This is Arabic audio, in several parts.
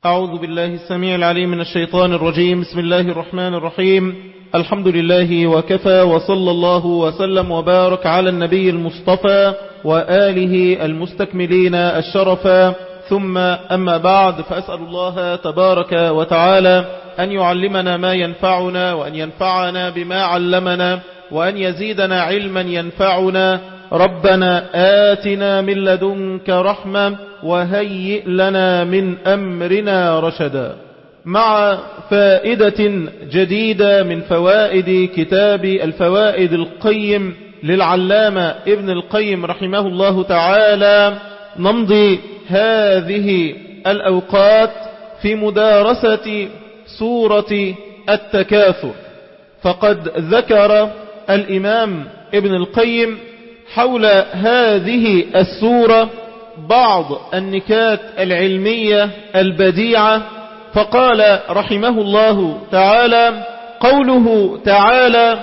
أعوذ بالله السميع العليم من الشيطان الرجيم. بسم الله الرحمن الرحيم. الحمد لله وكفى، وصلى الله وسلم وبارك على النبي المصطفى وآله المستكملين الشرفا، ثم أما بعد، فأسأل الله تبارك وتعالى أن يعلمنا ما ينفعنا، وأن ينفعنا بما علمنا، وأن يزيدنا علما ينفعنا. ربنا آتنا من لدنك رحمة وهيئ لنا من أمرنا رشدا. مع فائدة جديدة من فوائد كتاب الفوائد القيم للعلامة ابن القيم رحمه الله تعالى، نمضي هذه الأوقات في مدارسة سورة التكاثر. فقد ذكر الإمام ابن القيم حول هذه السورة بعض النكات العلمية البديعة، فقال رحمه الله تعالى: قوله تعالى: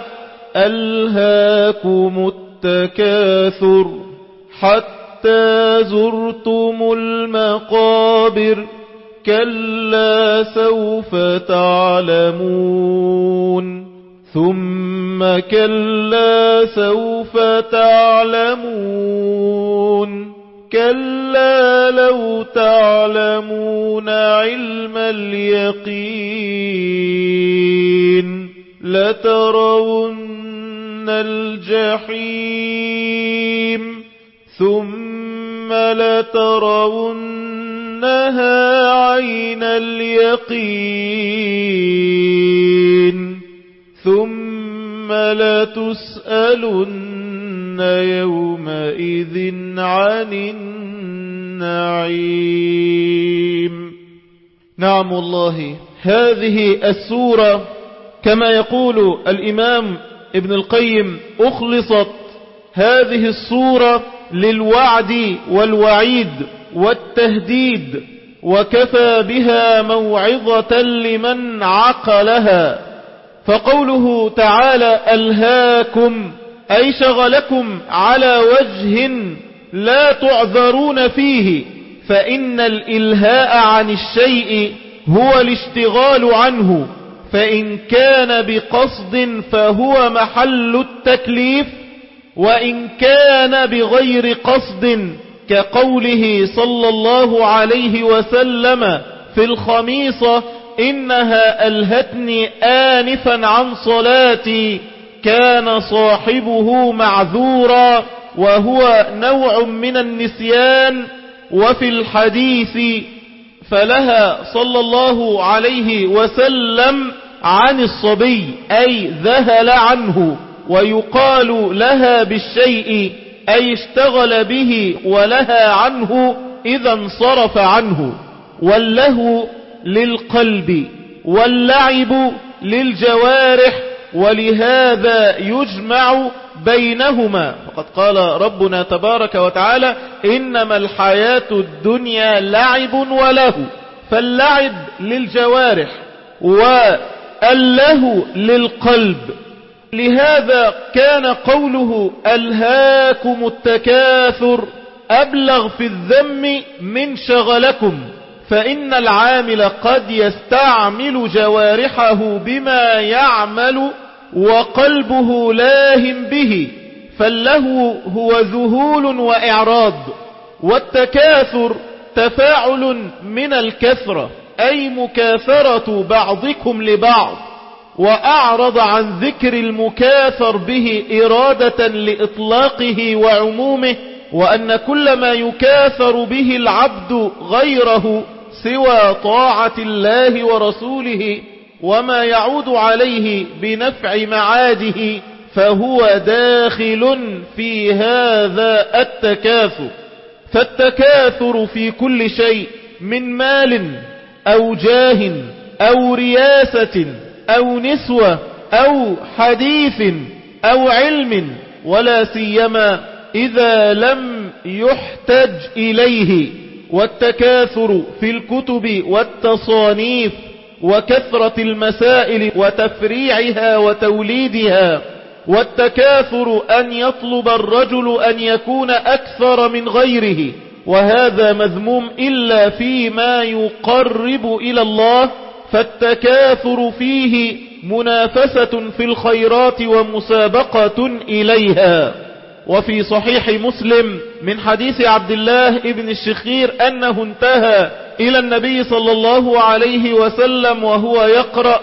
ألهاكم التكاثر حتى زرتم المقابر كلا سوف تعلمون ثم كلا سوف تعلمون كلا لو تعلمون علم اليقين لترون الجحيم ثم لترونها عين اليقين ثم لتسألن يومئذ عن النعيم. نعم والله، هذه السورة كما يقول الإمام ابن القيم أخلصت هذه السورة للوعد والوعيد والتهديد، وكفى بها موعظة لمن عقلها. فقوله تعالى: ألهاكم، أي شغلكم على وجه لا تعذرون فيه، فإن الإلهاء عن الشيء هو الاشتغال عنه، فإن كان بقصد فهو محل التكليف، وإن كان بغير قصد كقوله صلى الله عليه وسلم في الخميصة: إنها ألهتني آنفا عن صلاتي، كان صاحبه معذورا، وهو نوع من النسيان. وفي الحديث: فلها صلى الله عليه وسلم عن الصبي، أي ذهل عنه، ويقال لها بالشيء أي اشتغل به، ولها عنه إذا انصرف عنه. واللهو للقلب واللعب للجوارح، ولهذا يجمع بينهما. فقد قال ربنا تبارك وتعالى: إنما الحياة الدنيا لعب ولهو، فاللعب للجوارح واللهو للقلب. لهذا كان قوله ألهاكم التكاثر أبلغ في الذم من شغلكم، فإن العامل قد يستعمل جوارحه بما يعمل وقلبه لاهٍ به، فاللهو هو ذهول وإعراض، والتكاثر تفاعل من الكثرة، أي مكاثرة بعضكم لبعض، وأعرض عن ذكر المكاثر به إرادة لإطلاقه وعمومه، وأن كل ما يكاثر به العبد غيره سوى طاعة الله ورسوله وما يعود عليه بنفع معاده فهو داخل في هذا التكاثر. فالتكاثر في كل شيء، من مال أو جاه أو رياسة أو نسوة أو حديث أو علم، ولا سيما إذا لم يحتج إليه. والتكاثر في الكتب والتصانيف وكثرة المسائل وتفريعها وتوليدها. والتكاثر أن يطلب الرجل أن يكون أكثر من غيره، وهذا مذموم إلا فيما يقرب إلى الله، فالتكاثر فيه منافسة في الخيرات ومسابقة إليها. وفي صحيح مسلم من حديث عبد الله بن الشخير أنه انتهى إلى النبي صلى الله عليه وسلم وهو يقرأ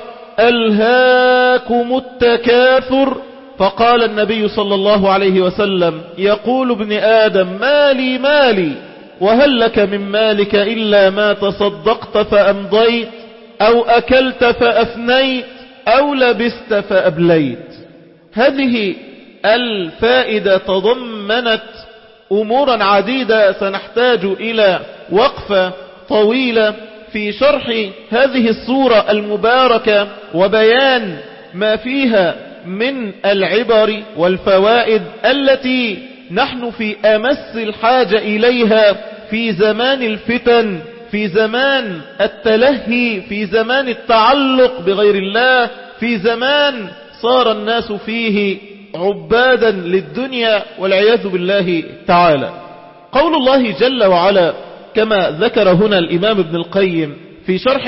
ألهاكم التكاثر، فقال النبي صلى الله عليه وسلم يقول ابن آدم مالي مالي، وهل لك من مالك إلا ما تصدقت فأمضيت أو أكلت فأفنيت أو لبست فأبليت. هذه الفائدة تضمنت أمورا عديدة سنحتاج إلى وقفة طويلة في شرح هذه السورة المباركة وبيان ما فيها من العبر والفوائد التي نحن في أمس الحاجة إليها في زمان الفتن، في زمان التلهي، في زمان التعلق بغير الله، في زمان صار الناس فيه عبادا للدنيا والعياذ بالله تعالى. قول الله جل وعلا كما ذكر هنا الإمام ابن القيم في شرحه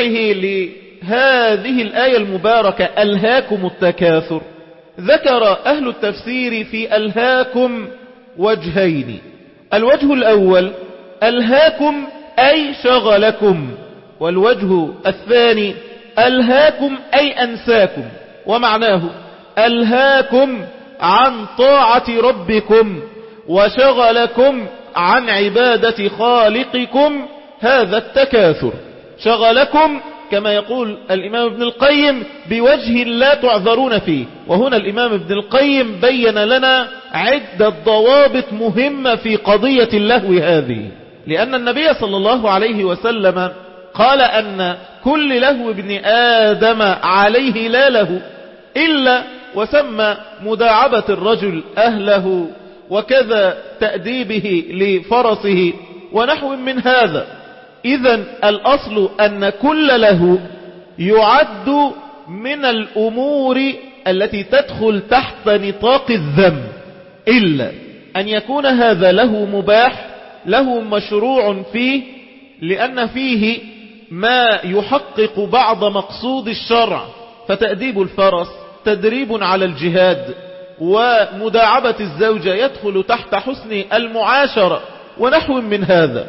لهذه الآية المباركة ألهاكم التكاثر، ذكر أهل التفسير في ألهاكم وجهين. الوجه الأول ألهاكم أي شغلكم، والوجه الثاني ألهاكم أي أنساكم، ومعناه ألهاكم عن طاعة ربكم وشغلكم عن عبادة خالقكم هذا التكاثر. شغلكم كما يقول الإمام ابن القيم بوجه لا تعذرون فيه. وهنا الإمام ابن القيم بين لنا عدة ضوابط مهمة في قضية اللهو هذه، لأن النبي صلى الله عليه وسلم قال أن كل لهو ابن آدم عليه لا له إلا وسمى مداعبة الرجل أهله وكذا تأديبه لفرسه ونحو من هذا. إذن الأصل أن كل لهو يعد من الأمور التي تدخل تحت نطاق الذم، إلا أن يكون هذا له مباح، له مشروع فيه، لأن فيه ما يحقق بعض مقصود الشرع، فتأديب الفرس تدريب على الجهاد، ومداعبة الزوجة يدخل تحت حسن المعاشرة ونحو من هذا.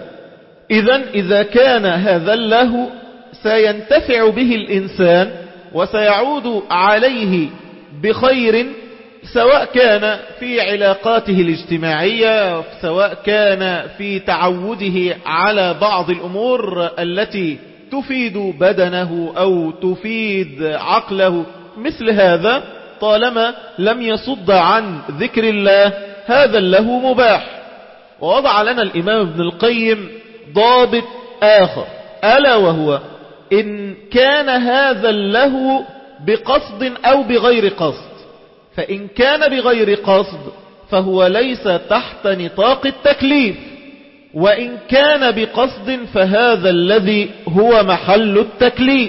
إذا كان هذا اللهو سينتفع به الإنسان وسيعود عليه بخير، سواء كان في علاقاته الاجتماعية، سواء كان في تعوده على بعض الأمور التي تفيد بدنه أو تفيد عقله، مثل هذا طالما لم يصد عن ذكر الله هذا اللهو مباح. ووضع لنا الإمام ابن القيم ضابط آخر، ألا وهو إن كان هذا اللهو بقصد أو بغير قصد. فإن كان بغير قصد فهو ليس تحت نطاق التكليف، وإن كان بقصد فهذا الذي هو محل التكليف.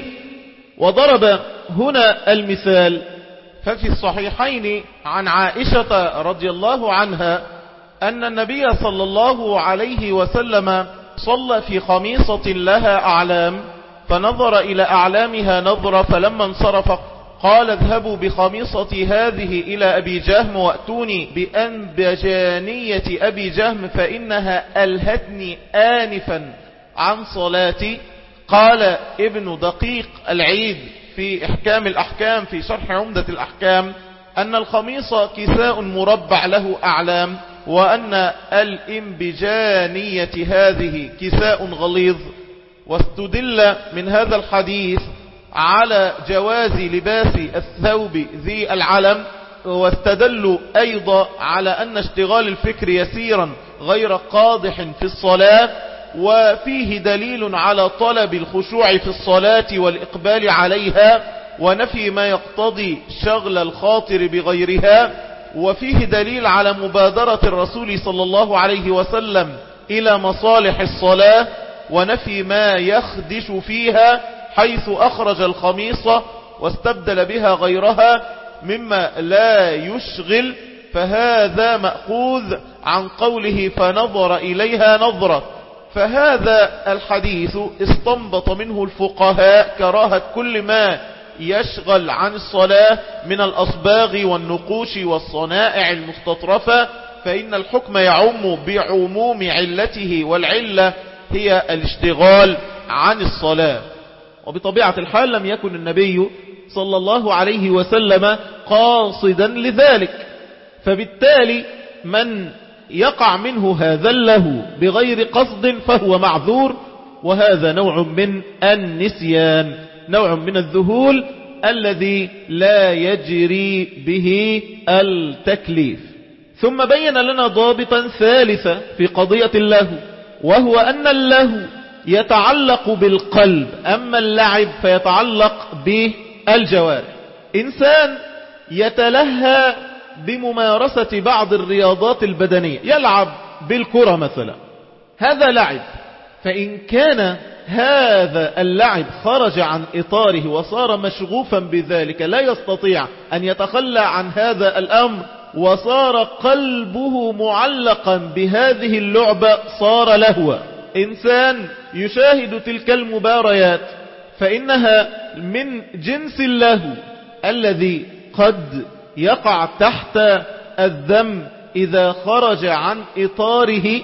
وضرب هنا المثال، ففي الصحيحين عن عائشة رضي الله عنها أن النبي صلى الله عليه وسلم صلى في خميصة لها أعلام، فنظر إلى أعلامها نظرة، فلما انصرف قال اذهبوا بخميصتي هذه إلى أبي جهم وأتوني بأنبجانية أبي جهم فإنها ألهتني آنفا عن صلاتي. قال ابن دقيق العيد في إحكام الأحكام في شرح عمدة الأحكام أن الخميص كساء مربع له أعلام، وأن الانبجانية هذه كساء غليظ. واستدل من هذا الحديث على جواز لباس الثوب ذي العلم، واستدلوا أيضا على أن اشتغال الفكر يسيرا غير قادح في الصلاة، وفيه دليل على طلب الخشوع في الصلاة والإقبال عليها، ونفي ما يقتضي شغل الخاطر بغيرها، وفيه دليل على مبادرة الرسول صلى الله عليه وسلم إلى مصالح الصلاة، ونفي ما يخدش فيها حيث أخرج الخميصة واستبدل بها غيرها مما لا يشغل، فهذا مأخوذ عن قوله فنظر إليها نظرة، فهذا الحديث استنبط منه الفقهاء كراهة كل ما يشغل عن الصلاة من الأصباغ والنقوش والصنائع المستطرفة، فإن الحكم يعم بعموم علته، والعلة هي الاشتغال عن الصلاة. وبطبيعة الحال لم يكن النبي صلى الله عليه وسلم قاصدا لذلك، فبالتالي من يقع منه هذا اللهو بغير قصد فهو معذور، وهذا نوع من النسيان، نوع من الذهول الذي لا يجري به التكليف. ثم بين لنا ضابطا ثالثا في قضية اللهو، وهو أن اللهو يتعلق بالقلب، أما اللعب فيتعلق بالجوارح. إنسان يتلهى بممارسة بعض الرياضات البدنية، يلعب بالكرة مثلا، هذا لعب، فإن كان هذا اللعب خرج عن إطاره وصار مشغوفا بذلك لا يستطيع أن يتخلى عن هذا الأمر، وصار قلبه معلقا بهذه اللعبة، صار لهوا. إنسان يشاهد تلك المباريات فإنها من جنس اللهو الذي قد يقع تحت الذنب إذا خرج عن إطاره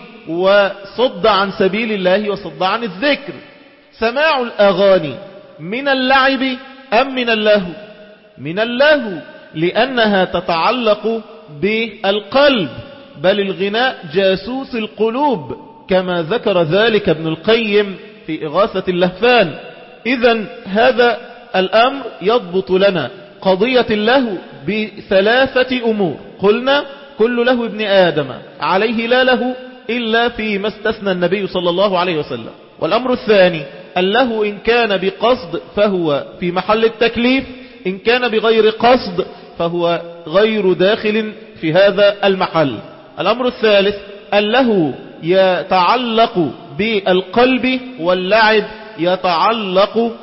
وصد عن سبيل الله وصد عن الذكر. سماع الأغاني من اللعب أم من اللهو؟ من اللهو، لأنها تتعلق بالقلب، بل الغناء جاسوس القلوب كما ذكر ذلك ابن القيم في إغاثة اللهفان. إذن هذا الأمر يضبط لنا قضية اللهو بثلاثة أمور. قلنا كل لهو ابن آدم عليه لا له إلا فيما استثنى النبي صلى الله عليه وسلم. والأمر الثاني اللهو إن كان بقصد فهو في محل التكليف، إن كان بغير قصد فهو غير داخل في هذا المحل. الأمر الثالث اللهو يتعلق بالقلب، واللعب يتعلق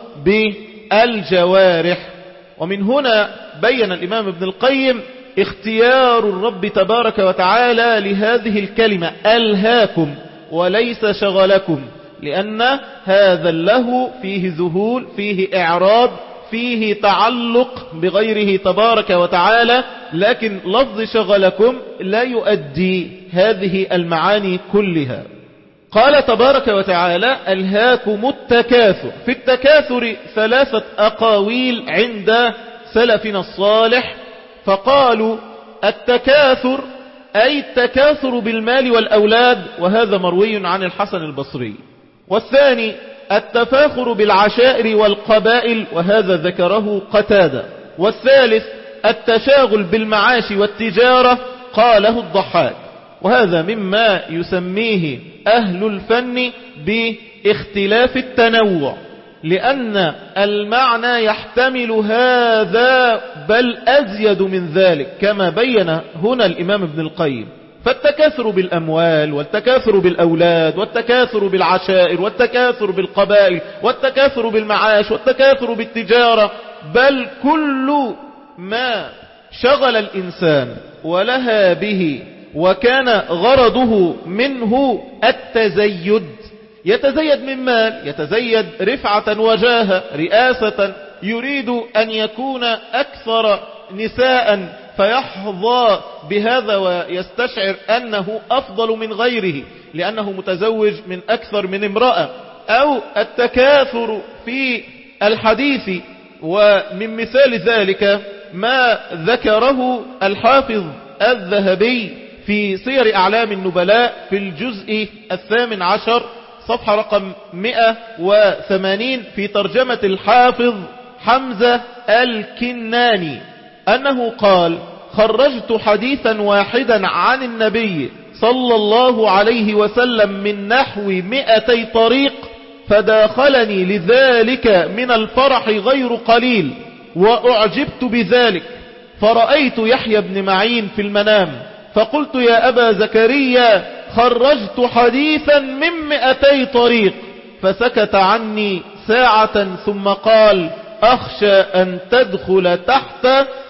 بالجوارح. ومن هنا بين الإمام ابن القيم اختيار الرب تبارك وتعالى لهذه الكلمة ألهاكم وليس شغلكم، لأن هذا اللهو فيه ذهول، فيه إعراض، فيه تعلق بغيره تبارك وتعالى، لكن لفظ شغلكم لا يؤدي هذه المعاني كلها. قال تبارك وتعالى ألهاكم التكاثر. في التكاثر ثلاثة أقاويل عند سلفنا الصالح، فقالوا التكاثر أي التكاثر بالمال والأولاد، وهذا مروي عن الحسن البصري. والثاني التفاخر بالعشائر والقبائل، وهذا ذكره قتادة. والثالث التشاغل بالمعاش والتجارة، قاله الضحاك. وهذا مما يسميه أهل الفن باختلاف التنوع، لأن المعنى يحتمل هذا بل أزيد من ذلك كما بين هنا الإمام ابن القيم. فالتكاثر بالأموال، والتكاثر بالأولاد، والتكاثر بالعشائر، والتكاثر بالقبائل، والتكاثر بالمعاش، والتكاثر بالتجارة، بل كل ما شغل الإنسان ولها به وكان غرضه منه التزيد، يتزيد من مال، يتزيد رفعة وجاهة، رئاسة، يريد أن يكون أكثر نساء فيحظى بهذا ويستشعر أنه أفضل من غيره لأنه متزوج من أكثر من امرأة. أو التكاثر في الحديث، ومن مثال ذلك ما ذكره الحافظ الذهبي في سير أعلام النبلاء في الجزء 18 صفحة رقم 180 في ترجمة الحافظ حمزة الكناني، أنه قال خرجت حديثا واحدا عن النبي صلى الله عليه وسلم من نحو 200 طريق، فداخلني لذلك من الفرح غير قليل، وأعجبت بذلك، فرأيت يحيى بن معين في المنام، فقلت يا أبا زكريا خرجت حديثا من 200 طريق، فسكت عني ساعة ثم قال أخشى أن تدخل تحت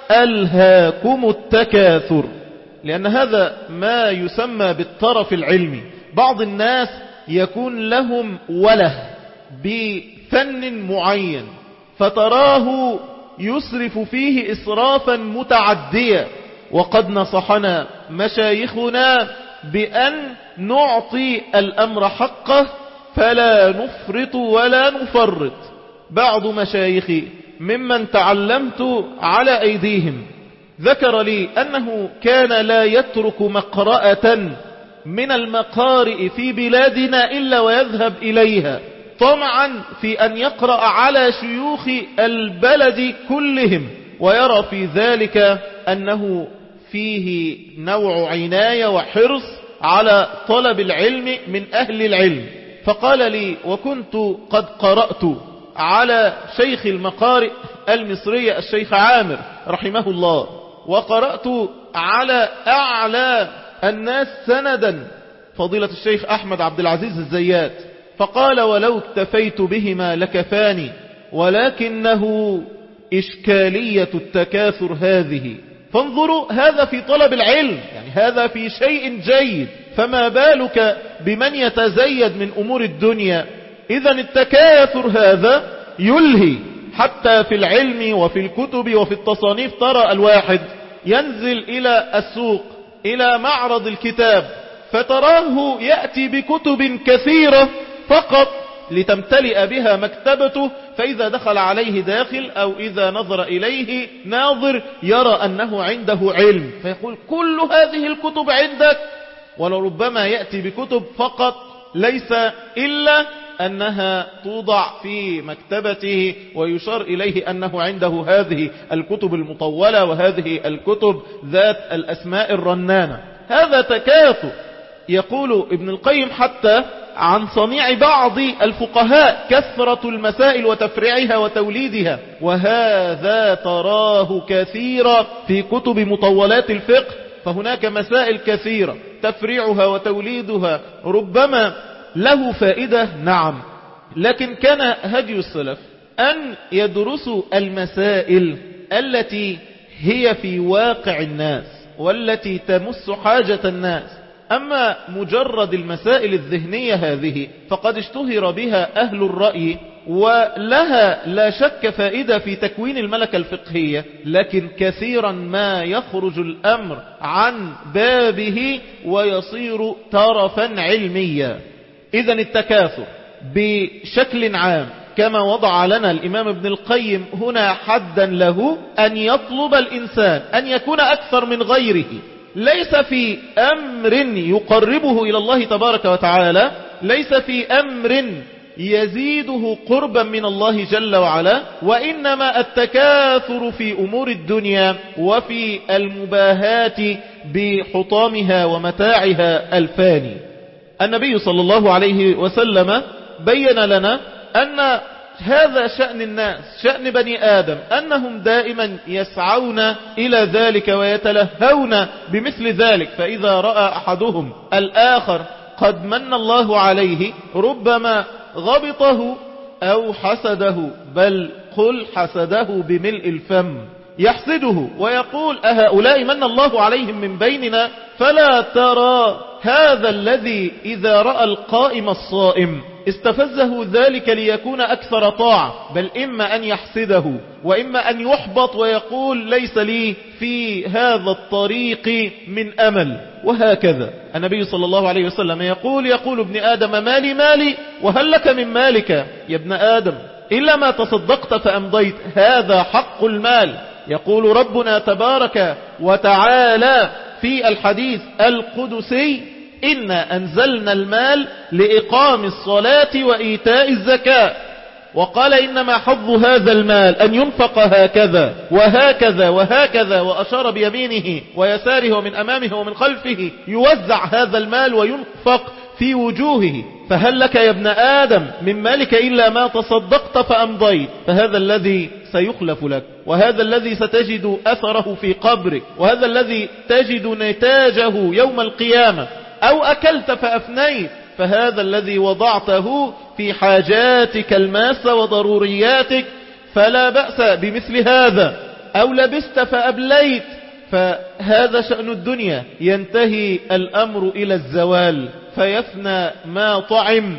ألهاكم التكاثر، لأن هذا ما يسمى بالطرف العلمي. بعض الناس يكون لهم وله بفن معين فتراه يسرف فيه إسرافا متعديا، وقد نصحنا مشايخنا بأن نعطي الأمر حقه فلا نفرط ولا نفرط. بعض مشايخي ممن تعلمت على أيديهم ذكر لي أنه كان لا يترك مقرأة من المقارئ في بلادنا إلا ويذهب إليها طمعا في أن يقرأ على شيوخ البلد كلهم، ويرى في ذلك أنه فيه نوع عناية وحرص على طلب العلم من أهل العلم. فقال لي: وكنت قد قرأت على شيخ المقارئ المصرية الشيخ عامر رحمه الله، وقرأت على أعلى الناس سندا فضيلة الشيخ أحمد عبد العزيز الزيات، فقال: ولو اكتفيت بهما لكفاني، ولكنه إشكالية التكاثر هذه. فانظروا، هذا في طلب العلم، يعني هذا في شيء جيد، فما بالك بمن يتزيد من أمور الدنيا؟ إذا التكاثر هذا يلهي حتى في العلم وفي الكتب وفي التصانيف. ترى الواحد ينزل إلى السوق إلى معرض الكتاب فتراه يأتي بكتب كثيرة فقط لتمتلئ بها مكتبته، فإذا دخل عليه داخل أو إذا نظر إليه ناظر يرى أنه عنده علم، فيقول: كل هذه الكتب عندك؟ ولربما يأتي بكتب فقط ليس إلا أنها توضع في مكتبته ويشار إليه أنه عنده هذه الكتب المطولة وهذه الكتب ذات الأسماء الرنانة. هذا تكاثر. يقول ابن القيم حتى عن صنيع بعض الفقهاء: كثرة المسائل وتفريعها وتوليدها، وهذا تراه كثيرا في كتب مطولات الفقه. فهناك مسائل كثيرة تفريعها وتوليدها ربما له فائدة، نعم، لكن كان هدي السلف أن يدرسوا المسائل التي هي في واقع الناس والتي تمس حاجة الناس. أما مجرد المسائل الذهنية هذه فقد اشتهر بها أهل الرأي، ولها لا شك فائدة في تكوين الملكة الفقهية، لكن كثيرا ما يخرج الأمر عن بابه ويصير طرفا علميا. إذن التكاثر بشكل عام كما وضع لنا الإمام ابن القيم هنا حدا له، أن يطلب الإنسان أن يكون أكثر من غيره، ليس في أمر يقربه إلى الله تبارك وتعالى، ليس في أمر يزيده قربا من الله جل وعلا، وإنما التكاثر في أمور الدنيا وفي المباهات بحطامها ومتاعها الفاني. النبي صلى الله عليه وسلم بين لنا أن هذا شأن الناس، شأن بني آدم، أنهم دائما يسعون إلى ذلك ويتلهون بمثل ذلك. فإذا رأى أحدهم الآخر قد من الله عليه ربما غبطه أو حسده، بل قل حسده بملء الفم، يحسده ويقول: أهؤلاء من الله عليهم من بيننا؟ فلا ترى هذا الذي إذا رأى القائم الصائم استفزه ذلك ليكون أكثر طاعة، بل إما أن يحسده وإما أن يحبط ويقول: ليس لي في هذا الطريق من أمل. وهكذا النبي صلى الله عليه وسلم يقول ابن آدم: مالي مالي، وهل لك من مالك يا ابن آدم إلا ما تصدقت فأمضيت؟ هذا حق المال. يقول ربنا تبارك وتعالى في الحديث القدسي: إنا أنزلنا المال لإقام الصلاة وإيتاء الزكاة. وقال: إنما حظ هذا المال أن ينفق هكذا وهكذا وهكذا، وأشار بيمينه ويساره ومن أمامه ومن خلفه، يوزع هذا المال وينفق في وجوهه. فهل لك يا ابن آدم من مالك إلا ما تصدقت فأمضيت؟ فهذا الذي سيخلف لك، وهذا الذي ستجد أثره في قبرك، وهذا الذي تجد نتاجه يوم القيامة. أو أكلت فأفنيت، فهذا الذي وضعته في حاجاتك الماسة وضرورياتك، فلا بأس بمثل هذا. أو لبست فأبليت، فهذا شأن الدنيا، ينتهي الأمر إلى الزوال. فيفنى ما طعم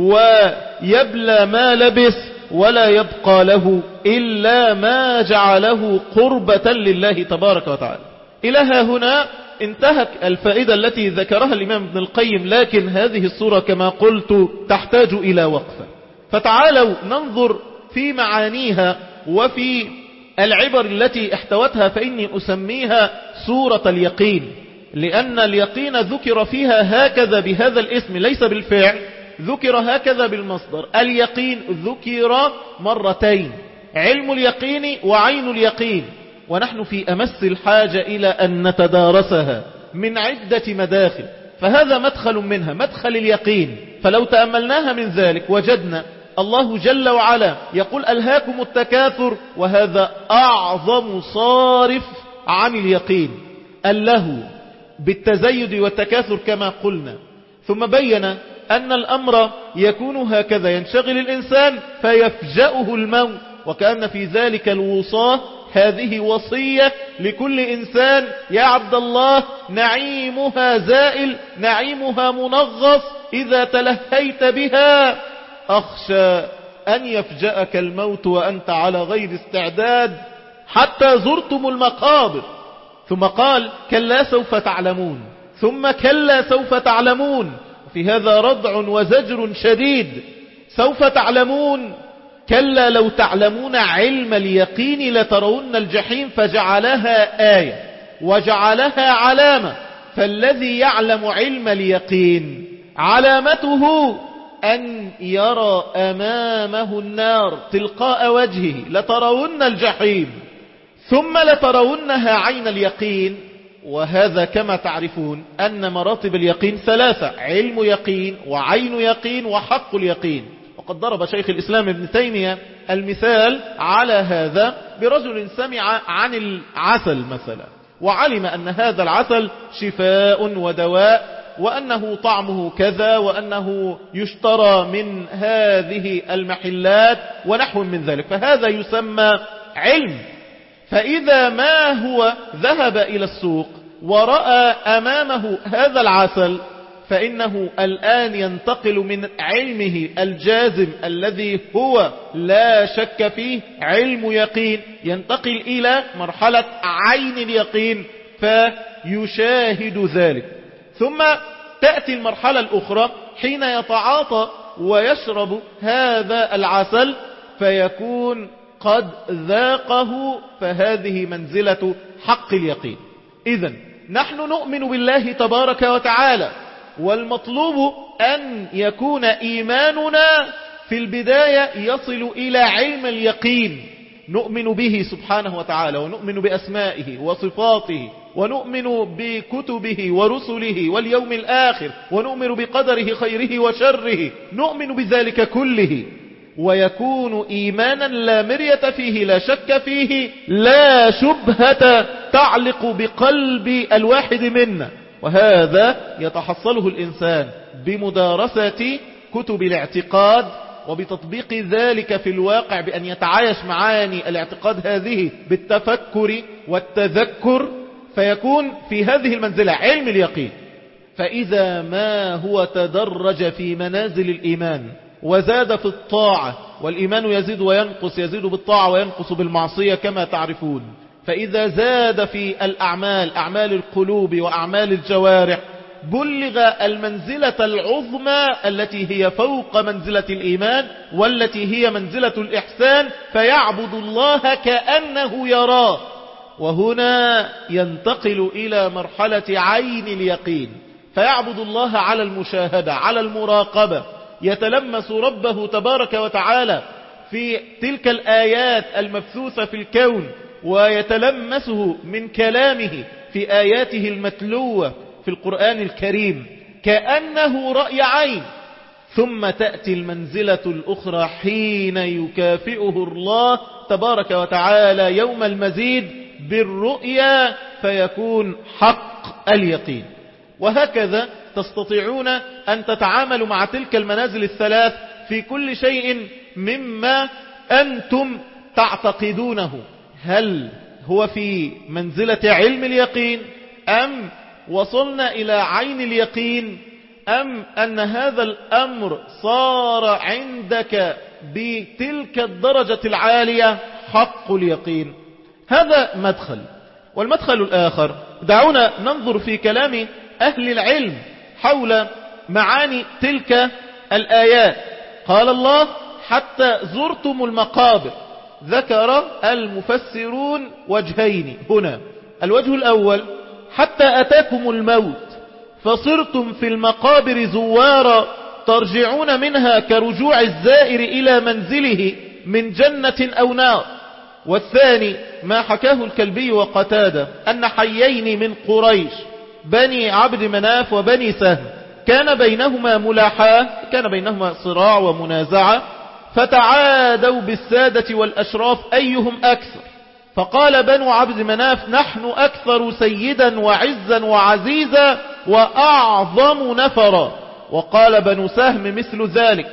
ويبلى ما لبس ولا يبقى له إلا ما جعله قربة لله تبارك وتعالى. إلى هنا انتهت الفائدة التي ذكرها الإمام ابن القيم، لكن هذه الصورة كما قلت تحتاج إلى وقفة، فتعالوا ننظر في معانيها وفي العبر التي احتوتها، فإني أسميها سورة اليقين، لأن اليقين ذكر فيها هكذا بهذا الاسم ليس بالفعل، ذكر هكذا بالمصدر. اليقين ذكر مرتين، علم اليقين وعين اليقين، ونحن في أمس الحاجة إلى أن نتدارسها من عدة مداخل، فهذا مدخل منها، مدخل اليقين. فلو تأملناها من ذلك وجدنا الله جل وعلا يقول ألهاكم التكاثر، وهذا أعظم صارف عن اليقين، اللهو بالتزيد والتكاثر كما قلنا. ثم بين أن الأمر يكون هكذا، ينشغل الإنسان فيفجأه الموت، وكأن في ذلك الوصاة، هذه وصية لكل إنسان يا عبد الله، نعيمها زائل، نعيمها منغص، إذا تلهيت بها أخشى أن يفجأك الموت وأنت على غير استعداد حتى زرتم المقابر. ثم قال كلا سوف تعلمون، ثم كلا سوف تعلمون، في هذا ردع وزجر شديد. سوف تعلمون، كلا لو تعلمون علم اليقين لترون الجحيم، فجعلها آية وجعلها علامة. فالذي يعلم علم اليقين علامته أن يرى أمامه النار تلقاء وجهه، لترون الجحيم، ثم لترونها عين اليقين. وهذا كما تعرفون أن مراتب اليقين ثلاثة: علم يقين وعين يقين وحق اليقين. وقد ضرب شيخ الإسلام ابن تيمية المثال على هذا برجل سمع عن العسل مثلا، وعلم أن هذا العسل شفاء ودواء، وأنه طعمه كذا، وأنه يشترى من هذه المحلات ونحو من ذلك، فهذا يسمى علم. فإذا ما هو ذهب إلى السوق ورأى أمامه هذا العسل، فإنه الآن ينتقل من علمه الجازم الذي هو لا شك فيه علم يقين، ينتقل إلى مرحلة عين اليقين فيشاهد ذلك. ثم تأتي المرحلة الأخرى حين يتعاطى ويشرب هذا العسل فيكون قد ذاقه، فهذه منزلة حق اليقين. إذن نحن نؤمن بالله تبارك وتعالى، والمطلوب أن يكون إيماننا في البداية يصل إلى علم اليقين، نؤمن به سبحانه وتعالى، ونؤمن بأسمائه وصفاته، ونؤمن بكتبه ورسله واليوم الآخر، ونؤمن بقدره خيره وشره، نؤمن بذلك كله، ويكون إيمانا لا مرية فيه، لا شك فيه، لا شبهة تعلق بقلب الواحد منا. وهذا يتحصله الإنسان بمدارسة كتب الاعتقاد، وبتطبيق ذلك في الواقع، بأن يتعايش معاني الاعتقاد هذه بالتفكر والتذكر، فيكون في هذه المنزلة علم اليقين. فإذا ما هو تدرج في منازل الإيمان وزاد في الطاعة، والإيمان يزيد وينقص، يزيد بالطاعة وينقص بالمعصية كما تعرفون، فإذا زاد في الأعمال، أعمال القلوب وأعمال الجوارح، بلغ المنزلة العظمى التي هي فوق منزلة الإيمان، والتي هي منزلة الإحسان، فيعبد الله كأنه يراه. وهنا ينتقل إلى مرحلة عين اليقين، فيعبد الله على المشاهدة، على المراقبة، يتلمس ربه تبارك وتعالى في تلك الآيات المبثوثة في الكون، ويتلمسه من كلامه في آياته المتلوة في القرآن الكريم كأنه رأي عين. ثم تأتي المنزلة الأخرى حين يكافئه الله تبارك وتعالى يوم المزيد بالرؤيا، فيكون حق اليقين. وهكذا تستطيعون أن تتعاملوا مع تلك المنازل الثلاث في كل شيء مما أنتم تعتقدونه. هل هو في منزلة علم اليقين، أم وصلنا إلى عين اليقين، أم أن هذا الأمر صار عندك بتلك الدرجة العالية حق اليقين؟ هذا مدخل. والمدخل الآخر، دعونا ننظر في كلام أهل العلم حول معاني تلك الآيات. قال الله حتى زرتم المقابر. ذكر المفسرون وجهين هنا. الوجه الأول حتى أتاكم الموت فصرتم في المقابر زوارا ترجعون منها كرجوع الزائر إلى منزله من جنة أو نار. والثاني ما حكاه الكلبي وقتادة أن حيين من قريش بني عبد مناف وبني سهم كان بينهما ملاحاة، كان بينهما صراع ومنازعة، فتعادوا بالسادة والأشراف أيهم أكثر. فقال بنو عبد مناف نحن أكثر سيدا وعزا وعزيزا وأعظم نفرا. وقال بنو سهم مثل ذلك،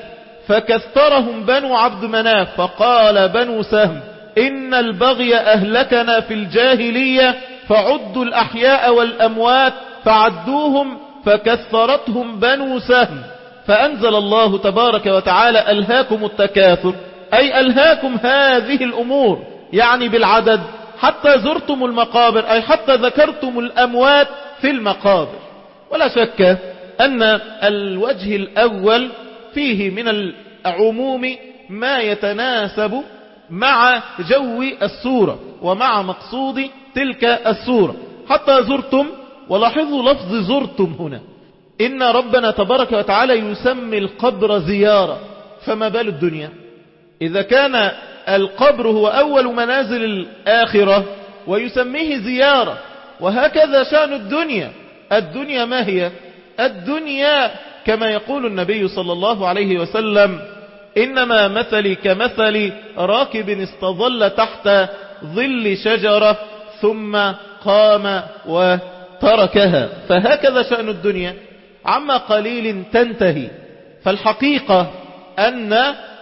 فكثرهم بنو عبد مناف. فقال بنو سهم إن البغي أهلكنا في الجاهلية فعدوا الأحياء والأموات فعدوهم، فكثرتهم بنو سهم. فأنزل الله تبارك وتعالى ألهاكم التكاثر، أي ألهاكم هذه الأمور، يعني بالعدد، حتى زرتم المقابر، أي حتى ذكرتم الأموات في المقابر. ولا شك أن الوجه الأول فيه من العموم ما يتناسب مع جو السورة ومع مقصود تلك السورة. حتى زرتم، ولاحظوا لفظ زرتم هنا، إن ربنا تبارك وتعالى يسمي القبر زيارة، فما بال الدنيا؟ إذا كان القبر هو أول منازل الآخرة ويسميه زيارة، وهكذا شأن الدنيا. الدنيا ما هي؟ الدنيا كما يقول النبي صلى الله عليه وسلم إنما مثلي كمثل راكب استظل تحت ظل شجرة ثم قام وتركها. فهكذا شأن الدنيا، عما قليل تنتهي. فالحقيقة أن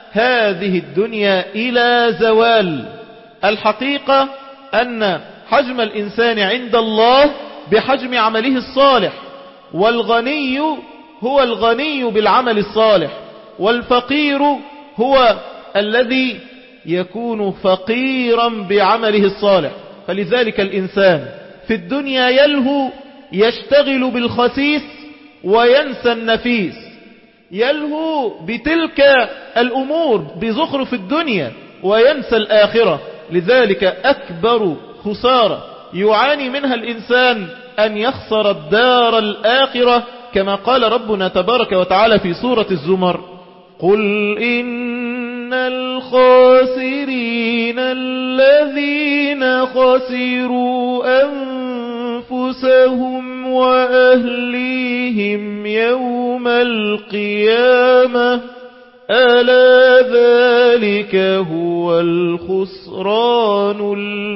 هذه الدنيا إلى زوال. الحقيقة أن حجم الإنسان عند الله بحجم عمله الصالح، والغني هو الغني بالعمل الصالح، والفقير هو الذي يكون فقيرا بعمله الصالح. فلذلك الإنسان في الدنيا يلهو، يشتغل بالخسيس وينسى النفيس، يلهو بتلك الأمور بزخرف الدنيا وينسى الآخرة. لذلك أكبر خسارة يعاني منها الإنسان أن يخسر الدار الآخرة، كما قال ربنا تبارك وتعالى في سورة الزمر قل إن الخاسرين الذين خسروا أنفسهم وأهليهم يوم القيامة ألا ذلك هو الخسران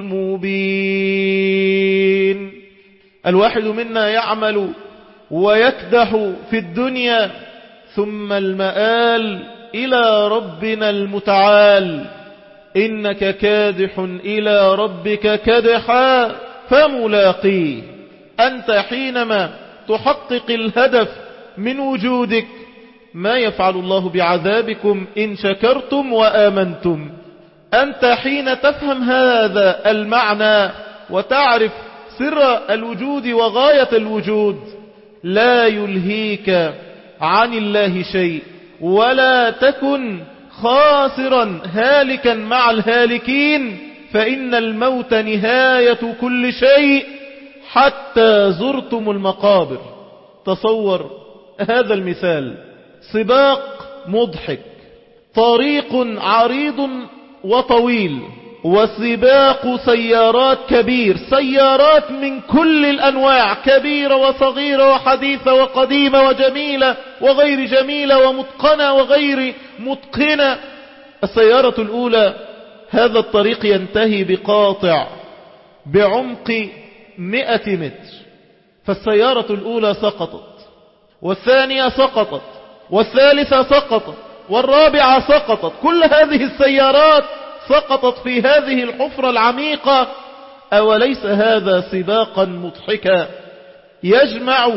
المبين. الواحد منا يعمل ويكدح في الدنيا، ثم المآل إلى ربنا المتعال. إنك كادح إلى ربك كدحا فملاقيه. أنت حينما تحقق الهدف من وجودك، ما يفعل الله بعذابكم إن شكرتم وآمنتم. أنت حين تفهم هذا المعنى وتعرف سر الوجود وغاية الوجود، لا يلهيك عن الله شيء، ولا تكن خاسرا هالكا مع الهالكين، فإن الموت نهاية كل شيء. حتى زرتم المقابر. تصور هذا المثال، سباق مضحك، طريق عريض وطويل، وسباق سيارات كبير، سيارات من كل الأنواع، كبيرة وصغيرة وحديثة وقديمة وجميلة وغير جميلة ومتقنة وغير متقنة. السيارة الأولى هذا الطريق ينتهي بقاطع بعمق 100 متر، فالسيارة الأولى سقطت، والثانية سقطت، والثالثة سقطت، والرابعة سقطت. كل هذه السيارات سقطت في هذه الحفرة العميقة. أوليس هذا سباقا مضحكا يجمع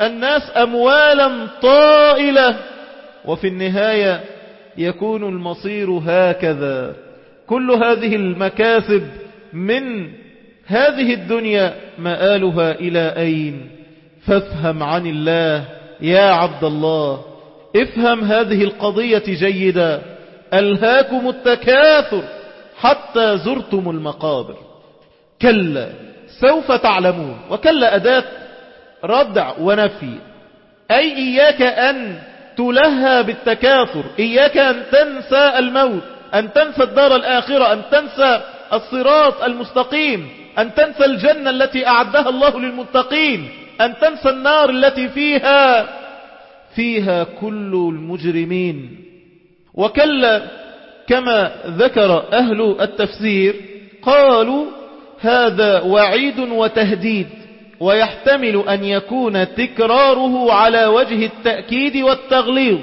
الناس أموالا طائلة، وفي النهاية يكون المصير هكذا. كل هذه المكاسب من هذه الدنيا مآلها إلى أين؟ فافهم عن الله يا عبد الله، افهم هذه القضية جيدا. ألهاكم التكاثر حتى زرتم المقابر. كلا سوف تعلمون. وكلا أداة ردع ونفي، أي إياك أن تلهى بالتكاثر، إياك أن تنسى الموت، أن تنسى الدار الآخرة، أن تنسى الصراط المستقيم، أن تنسى الجنة التي أعدها الله للمتقين، أن تنسى النار التي فيها كل المجرمين. وكلا كما ذكر أهل التفسير قالوا هذا وعيد وتهديد، ويحتمل أن يكون تكراره على وجه التأكيد والتغليظ،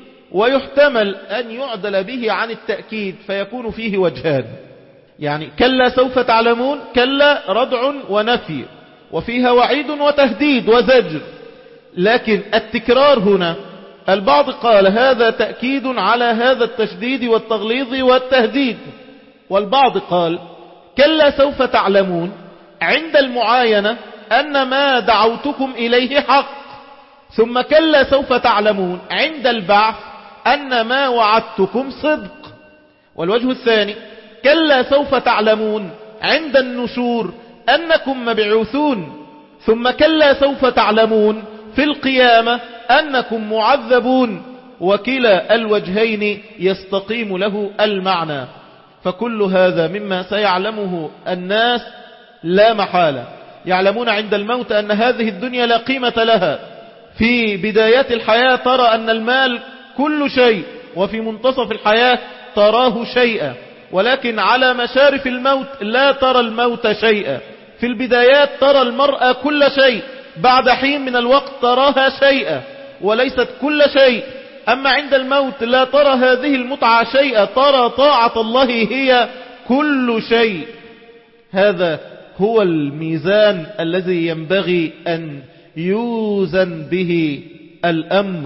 ويحتمل أن يعدل به عن التأكيد فيكون فيه وجهان. يعني كلا سوف تعلمون، كلا ردع ونفي، وفيها وعيد وتهديد وزجر. لكن التكرار هنا البعض قال هذا تأكيد على هذا التشديد والتغليظ والتهديد، والبعض قال كلا سوف تعلمون عند المعاينة أن ما دعوتكم إليه حق، ثم كلا سوف تعلمون عند البعث أن ما وعدتكم صدق. والوجه الثاني كلا سوف تعلمون عند النشور أنكم مبعوثون، ثم كلا سوف تعلمون في القيامة أنكم معذبون. وكلا الوجهين يستقيم له المعنى. فكل هذا مما سيعلمه الناس لا محالة. يعلمون عند الموت أن هذه الدنيا لا قيمة لها. في بدايات الحياة ترى أن المال كل شيء، وفي منتصف الحياة تراه شيئا، ولكن على مشارف الموت لا ترى الموت شيئا. في البدايات ترى المرأة كل شيء، بعد حين من الوقت تراها شيئا وليست كل شيء. أما عند الموت لا ترى هذه المتعة شيئا، ترى طاعة الله هي كل شيء. هذا هو الميزان الذي ينبغي أن يوزن به الأمر.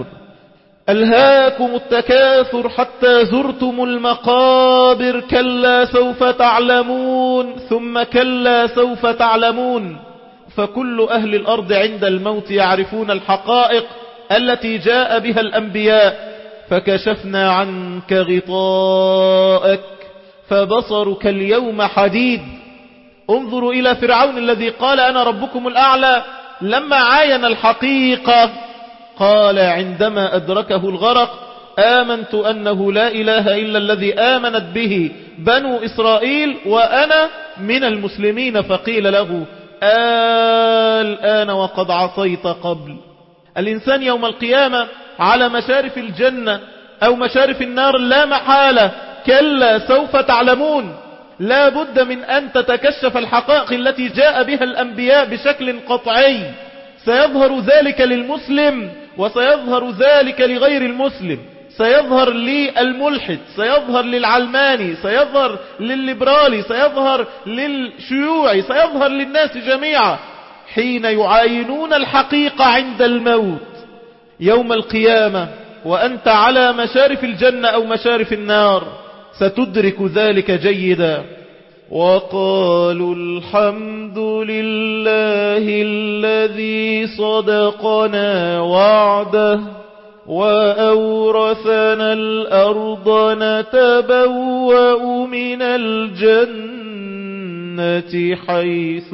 ألهاكم التكاثر حتى زرتم المقابر، كلا سوف تعلمون ثم كلا سوف تعلمون. فكل أهل الأرض عند الموت يعرفون الحقائق التي جاء بها الأنبياء. فكشفنا عنك غطاءك فبصرك اليوم حديد. انظروا إلى فرعون الذي قال أنا ربكم الأعلى، لما عاين الحقيقة قال عندما أدركه الغرق آمنت أنه لا إله إلا الذي آمنت به بنو إسرائيل وأنا من المسلمين. فقيل له الآن وقد عصيت قبل. الإنسان يوم القيامة على مشارف الجنة أو مشارف النار لا محالة. كلا سوف تعلمون. لا بد من أن تتكشف الحقائق التي جاء بها الأنبياء بشكل قطعي. سيظهر ذلك للمسلم وسيظهر ذلك لغير المسلم. سيظهر للملحد، سيظهر للعلماني، سيظهر للليبرالي، سيظهر للشيوعي، سيظهر للناس جميعا حين يعاينون الحقيقة عند الموت يوم القيامة. وأنت على مشارف الجنة أو مشارف النار ستدرك ذلك جيدا. وقالوا الحمد لله الذي صدقنا وعده وأورثنا الأرض نتبوأ من الجنة حيث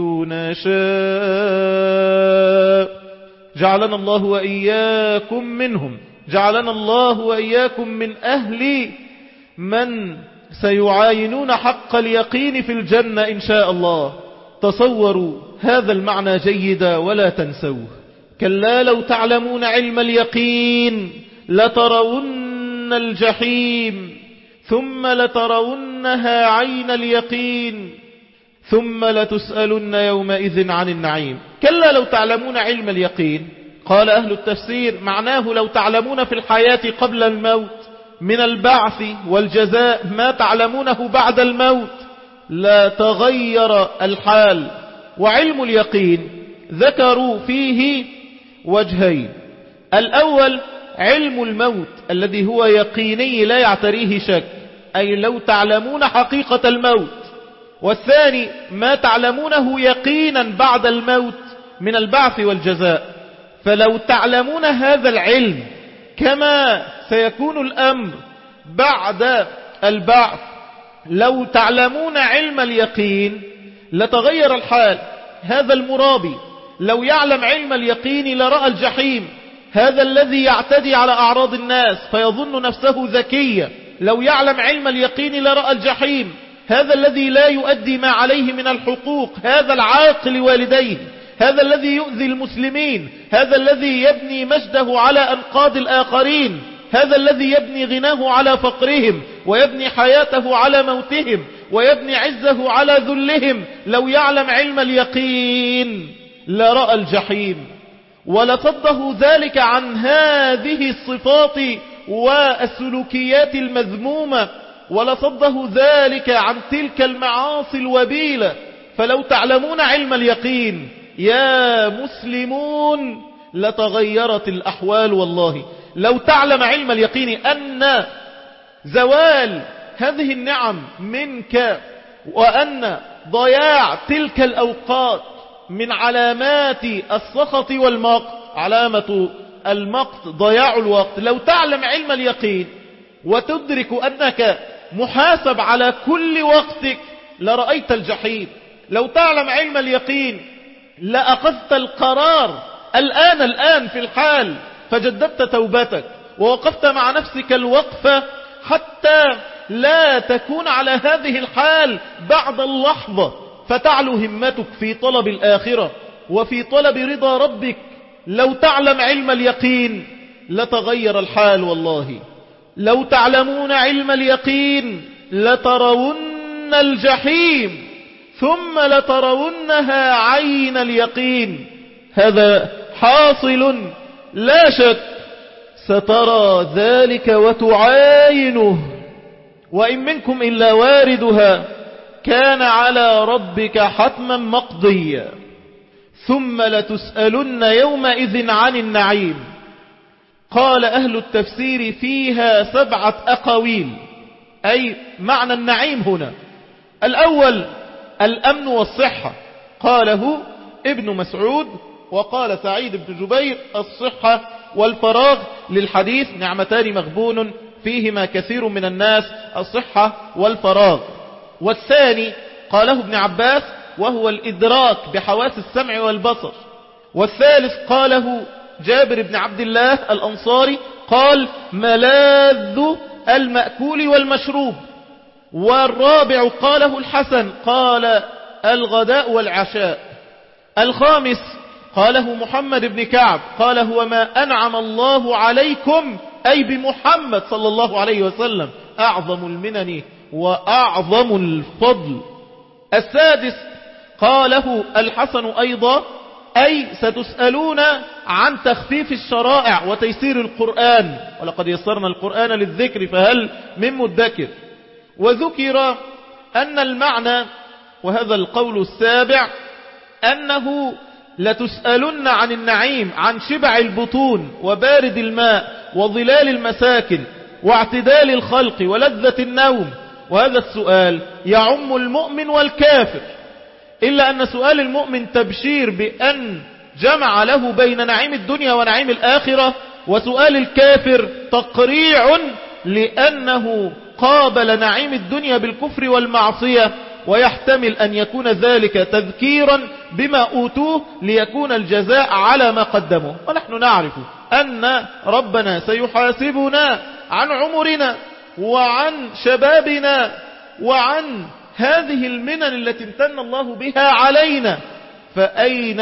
نشاء. جعلنا الله وإياكم منهم، جعلنا الله وإياكم من أهل من سيعاينون حق اليقين في الجنة إن شاء الله. تصوروا هذا المعنى جيدا ولا تنسوه. كلا لو تعلمون علم اليقين لترون الجحيم ثم لترونها عين اليقين ثم لتسألن يومئذ عن النعيم. كلا لو تعلمون علم اليقين، قال أهل التفسير معناه لو تعلمون في الحياة قبل الموت من البعث والجزاء ما تعلمونه بعد الموت لا تغير الحال. وعلم اليقين ذكروا فيه وجهين. الأول علم الموت الذي هو يقيني لا يعتريه شك، أي لو تعلمون حقيقة الموت. والثاني ما تعلمونه يقينا بعد الموت من البعث والجزاء. فلو تعلمون هذا العلم كما سيكون الأمر بعد البعث، لو تعلمون علم اليقين لتغير الحال. هذا المرابي لو يعلم علم اليقين لرأى الجحيم. هذا الذي يعتدي على أعراض الناس فيظن نفسه ذكيا لو يعلم علم اليقين لرأى الجحيم. هذا الذي لا يؤدي ما عليه من الحقوق، هذا العاق لوالديه، هذا الذي يؤذي المسلمين، هذا الذي يبني مجده على أنقاض الآخرين، هذا الذي يبني غناه على فقرهم ويبني حياته على موتهم ويبني عزه على ذلهم، لو يعلم علم اليقين لرأى الجحيم ولصده ذلك عن هذه الصفات والسلوكيات المذمومة، ولصده ذلك عن تلك المعاصي الوبيلة. فلو تعلمون علم اليقين يا مسلمون لتغيرت الأحوال. والله لو تعلم علم اليقين أن زوال هذه النعم منك وأن ضياع تلك الأوقات من علامات السخط والمقت، علامة المقت ضياع الوقت. لو تعلم علم اليقين وتدرك أنك محاسب على كل وقتك لرأيت الجحيم. لو تعلم علم اليقين لأخذت القرار الآن في الحال فجددت توبتك ووقفت مع نفسك الوقفة حتى لا تكون على هذه الحال بعد اللحظة، فتعلو همتك في طلب الآخرة وفي طلب رضا ربك. لو تعلم علم اليقين لتغير الحال. والله لو تعلمون علم اليقين لترون الجحيم ثم لترونها عين اليقين. هذا حاصل لا شك، سترى ذلك وتعاينه. وإن منكم إلا واردها كان على ربك حتما مقضيا ثم لتسألن يومئذ عن النعيم. قال أهل التفسير فيها 7 أقاويل، أي معنى النعيم هنا. الأول الأمن والصحة، قاله ابن مسعود، وقال سعيد بن جبير الصحة والفراغ للحديث نعمتان مغبون فيهما كثير من الناس، الصحة والفراغ. والثاني قاله ابن عباس وهو الإدراك بحواس السمع والبصر. والثالث قاله جابر بن عبد الله الأنصاري، قال ملاذ المأكول والمشروب. والرابع قاله الحسن، قال الغداء والعشاء. الخامس قاله محمد بن كعب، قال هو ما أنعم الله عليكم أي بمحمد صلى الله عليه وسلم أعظم المنن وأعظم الفضل. السادس قاله الحسن أيضا، أي ستسألون عن تخفيف الشرائع وتيسير القرآن، ولقد يسرنا القرآن للذكر فهل من مدكر. وذكر أن المعنى، وهذا القول السابع، أنه لتسألن عن النعيم، عن شبع البطون وبارد الماء وظلال المساكن واعتدال الخلق ولذة النوم. وهذا السؤال يعم المؤمن والكافر، إلا أن سؤال المؤمن تبشير بأن جمع له بين نعيم الدنيا ونعيم الآخرة، وسؤال الكافر تقريع لأنه قابل نعيم الدنيا بالكفر والمعصية، ويحتمل أن يكون ذلك تذكيرا بما أوتوه ليكون الجزاء على ما قدمه. ونحن نعرف أن ربنا سيحاسبنا عن عمرنا وعن شبابنا وعن هذه المنن التي امتن الله بها علينا، فأين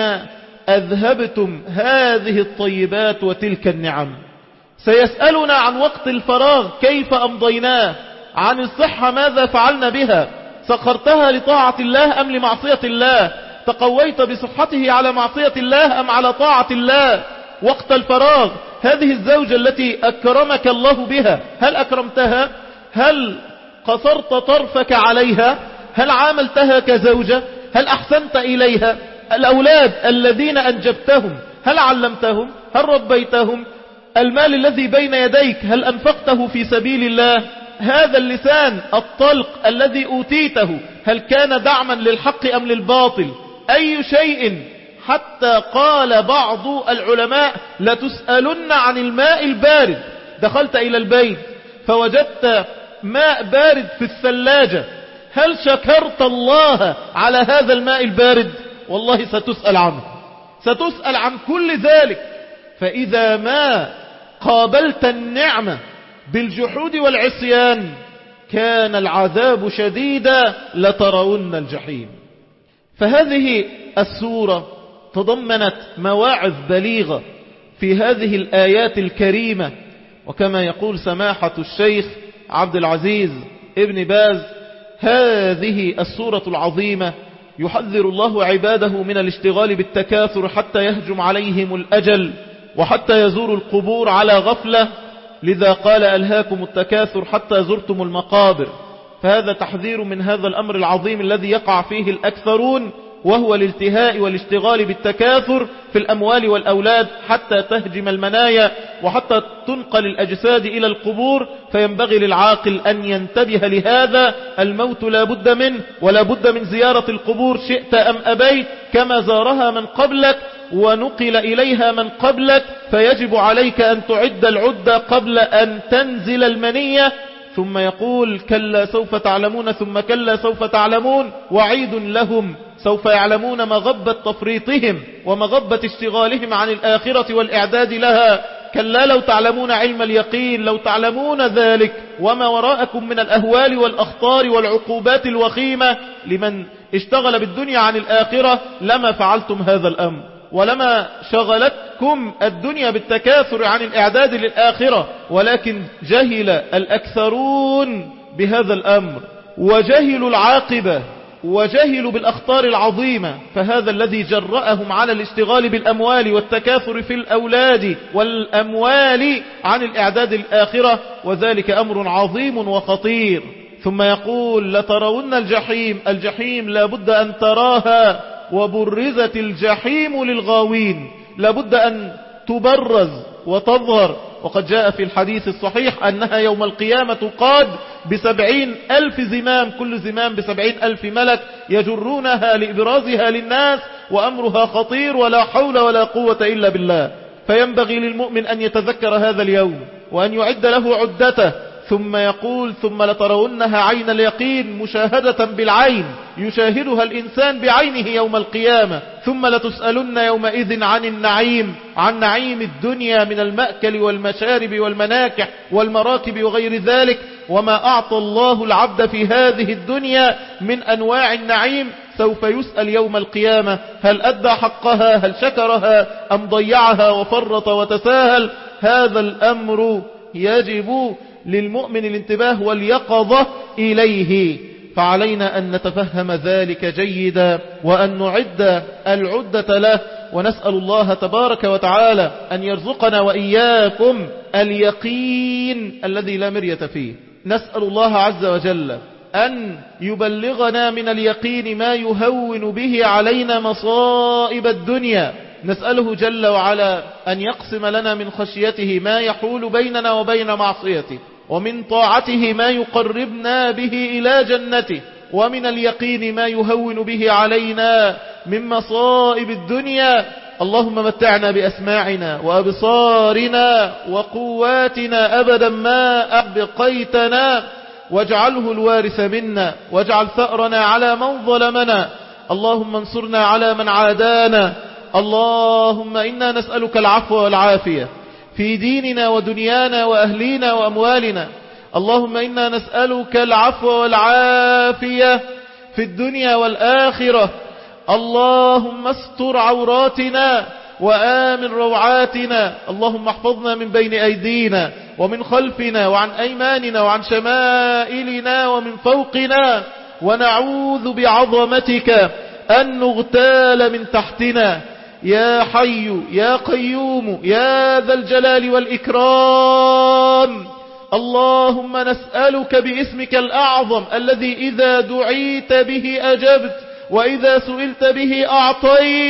أذهبتم هذه الطيبات وتلك النعم؟ سيسألنا عن وقت الفراغ كيف أمضيناه، عن الصحة ماذا فعلنا بها، سخرتها لطاعة الله أم لمعصية الله، تقويت بصحته على معصية الله أم على طاعة الله. وقت الفراغ هذه الزوجة التي أكرمك الله بها، هل أكرمتها؟ هل قصرت طرفك عليها؟ هل عاملتها كزوجة؟ هل أحسنت إليها؟ الأولاد الذين أنجبتهم هل علمتهم؟ هل ربيتهم؟ المال الذي بين يديك هل أنفقته في سبيل الله؟ هذا اللسان الطلق الذي أوتيته هل كان دعما للحق أم للباطل؟ أي شيء؟ حتى قال بعض العلماء لتسألن عن الماء البارد. دخلت إلى البيت فوجدت ماء بارد في الثلاجة، هل شكرت الله على هذا الماء البارد؟ والله ستسأل عنه، ستسأل عن كل ذلك. فإذا ما قابلت النعمة بالجحود والعصيان كان العذاب شديدا لترون الجحيم. فهذه السورة تضمنت مواعظ بليغة في هذه الآيات الكريمة، وكما يقول سماحة الشيخ عبد العزيز ابن باز: هذه السورة العظيمة يحذر الله عباده من الاشتغال بالتكاثر حتى يهجم عليهم الأجل وحتى يزوروا القبور على غفلة، لذا قال ألهاكم التكاثر حتى زرتم المقابر. فهذا تحذير من هذا الأمر العظيم الذي يقع فيه الأكثرون، وهو الالتهاء والاشتغال بالتكاثر في الأموال والأولاد حتى تهجم المنايا وحتى تنقل الأجساد إلى القبور. فينبغي للعاقل أن ينتبه لهذا، الموت لا بد منه، ولا بد من زيارة القبور شئت أم أبيت، كما زارها من قبلك ونقل إليها من قبلك، فيجب عليك أن تعد العدة قبل أن تنزل المنية. ثم يقول: كلا سوف تعلمون ثم كلا سوف تعلمون، وعيد لهم سوف يعلمون مغبة تفريطهم ومغبة اشتغالهم عن الآخرة والإعداد لها. كلا لو تعلمون علم اليقين، لو تعلمون ذلك وما وراءكم من الأهوال والأخطار والعقوبات الوخيمة لمن اشتغل بالدنيا عن الآخرة لما فعلتم هذا الأمر، ولما شغلتكم الدنيا بالتكاثر عن الإعداد للآخرة. ولكن جهل الأكثرون بهذا الأمر، وجهلوا العاقبة، وجهلوا بالأخطار العظيمة. فهذا الذي جرأهم على الاشتغال بالأموال والتكاثر في الأولاد والأموال عن الإعداد للآخرة، وذلك أمر عظيم وخطير. ثم يقول: لترون الجحيم. الجحيم لا بد أن تراها، وبرزت الجحيم للغاوين، لابد أن تبرز وتظهر. وقد جاء في الحديث الصحيح أنها يوم القيامة تقاد ب70,000 زمام، كل زمام ب70,000 ملك يجرونها لإبرازها للناس، وأمرها خطير ولا حول ولا قوة إلا بالله. فينبغي للمؤمن أن يتذكر هذا اليوم وأن يعد له عدته. ثم يقول: ثم لترونها عين اليقين، مشاهدة بالعين يشاهدها الإنسان بعينه يوم القيامة. ثم لتسألن يومئذ عن النعيم، عن نعيم الدنيا من المأكل والمشارب والمناكح والمراكب وغير ذلك، وما أعطى الله العبد في هذه الدنيا من أنواع النعيم سوف يسأل يوم القيامة: هل أدى حقها؟ هل شكرها أم ضيعها وفرط وتساهل؟ هذا الأمر يجب للمؤمن الانتباه واليقظة إليه، فعلينا أن نتفهم ذلك جيدا وأن نعد العدة له. ونسأل الله تبارك وتعالى أن يرزقنا وإياكم اليقين الذي لا مرية فيه. نسأل الله عز وجل أن يبلغنا من اليقين ما يهون به علينا مصائب الدنيا. نسأله جل وعلا أن يقسم لنا من خشيته ما يحول بيننا وبين معصيته، ومن طاعته ما يقربنا به إلى جنته، ومن اليقين ما يهون به علينا من مصائب الدنيا. اللهم متعنا بأسماعنا وأبصارنا وقواتنا أبدا ما أبقيتنا، واجعله الوارث منا، واجعل ثأرنا على من ظلمنا، اللهم انصرنا على من عادانا. اللهم إنا نسألك العفو والعافية في ديننا ودنيانا وأهلينا وأموالنا. اللهم إنا نسألك العفو والعافية في الدنيا والآخرة. اللهم استر عوراتنا وآمن روعاتنا. اللهم احفظنا من بين أيدينا ومن خلفنا وعن أيماننا وعن شمائلنا ومن فوقنا، ونعوذ بعظمتك أن نغتال من تحتنا. يا حي يا قيوم يا ذا الجلال والإكرام. اللهم نسألك باسمك الأعظم الذي إذا دعيت به أجبت وإذا سئلت به أعطيت،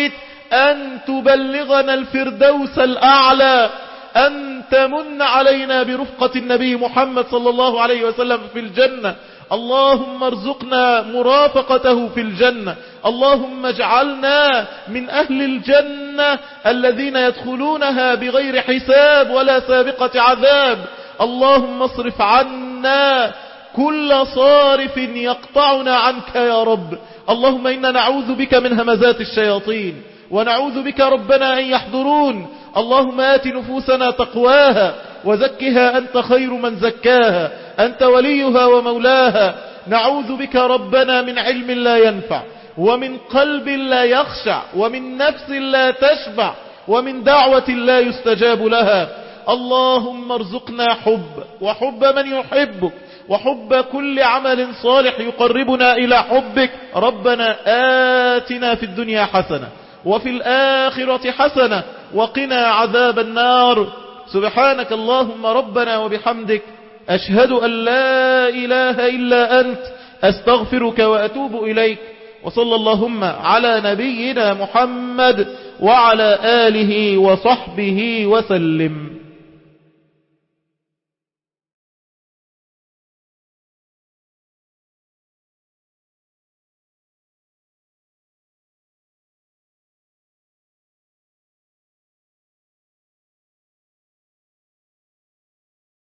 أن تبلغنا الفردوس الأعلى، أن تمن علينا برفقة النبي محمد صلى الله عليه وسلم في الجنة. اللهم ارزقنا مرافقته في الجنة. اللهم اجعلنا من أهل الجنة الذين يدخلونها بغير حساب ولا سابقة عذاب. اللهم اصرف عنا كل صارف يقطعنا عنك يا رب. اللهم إنا نعوذ بك من همزات الشياطين، ونعوذ بك ربنا أن يحضرون. اللهم آت نفوسنا تقواها وزكها أنت خير من زكاها، أنت وليها ومولاها. نعوذ بك ربنا من علم لا ينفع، ومن قلب لا يخشع، ومن نفس لا تشبع، ومن دعوة لا يستجاب لها. اللهم ارزقنا وحب من يحبك، وحب كل عمل صالح يقربنا إلى حبك. ربنا آتنا في الدنيا حسنة وفي الآخرة حسنة وقنا عذاب النار. سبحانك اللهم ربنا وبحمدك، أشهد أن لا إله إلا أنت، أستغفرك وأتوب إليك. وصلى اللهم على نبينا محمد وعلى آله وصحبه وسلم.